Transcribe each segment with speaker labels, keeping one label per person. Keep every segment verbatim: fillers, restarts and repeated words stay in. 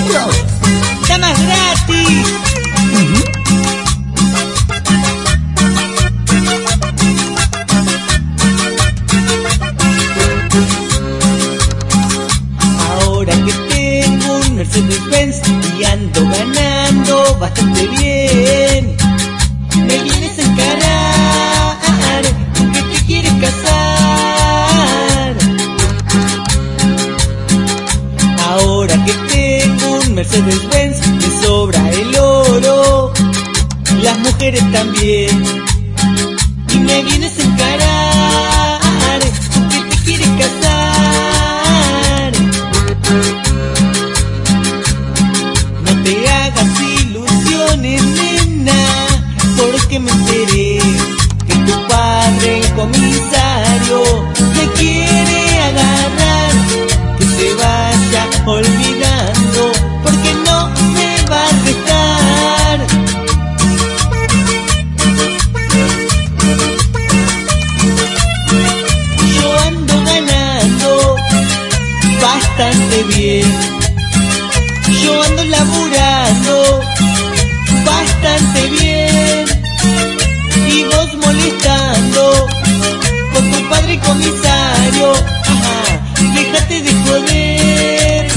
Speaker 1: Otra vez.
Speaker 2: Damas gratis.
Speaker 1: Uh-huh.
Speaker 2: Ahora que tengo un Mercedes-Benz y ando ganando bastante bien, me vienes a encarar porque te quieres casar. Ahora que tengo un Mercedes-Benz me sobra el oro, las mujeres también, y me vienes a encarar porque te quieres casar. No te hagas ilusiones, nena, porque me enteré que tu padre, el comisario, me quiere agarrar. Que se vaya olvidando, porque no me va a restar. Yo ando ganando bastante bien, yo ando laburando bastante bien, y vos molestando con tu padre comisario. Ajá, déjate de joder.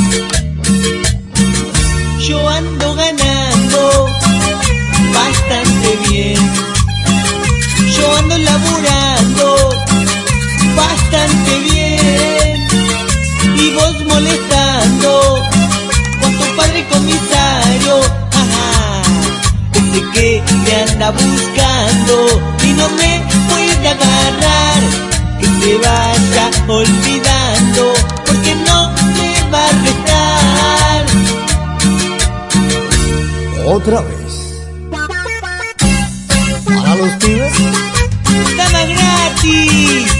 Speaker 2: Yo ando ganando bastante bien, yo ando laburando bastante bien, y vos molestando con tu padre comisario. Ajá, ese que me anda buscando y no me puede agarrar. Que se vaya olvidando, porque no me va a restar.
Speaker 1: Otra vez. Para los pibes.
Speaker 2: Dama gratis.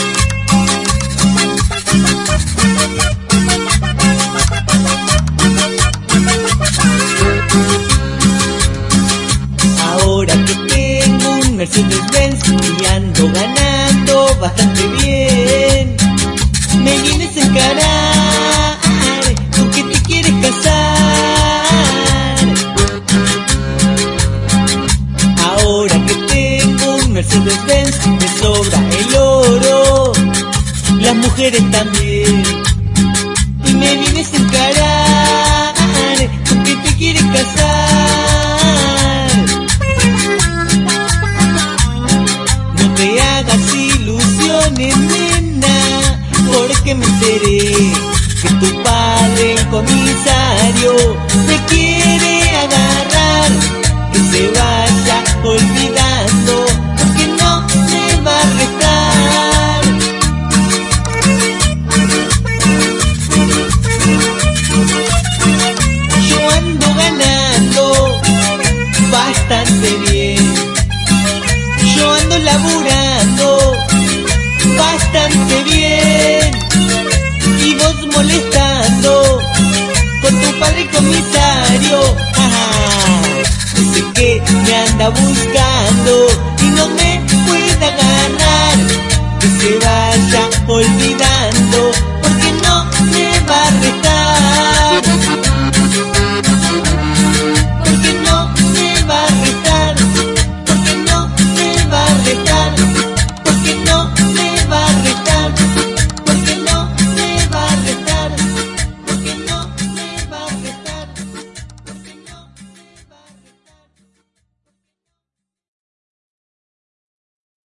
Speaker 2: Ahora que tengo un Mercedes-Benz y ando ganando bastante bien, me vienes a encarar porque te quieres casar. Ahora que tengo un Mercedes-Benz me sobra el oro, las mujeres también, y me vienes a encarar porque te quieres casar. No te hagas ilusiones, nena, porque me enteré que tu padre, el comisario, te quiere agarrar. Que se vaya olvidando, porque no me va a restar. Yo ando ganando bastante bien, yo ando laburando bastante bien, y vos molestando con tu padre comisario. Ajá, ese que me anda buscando.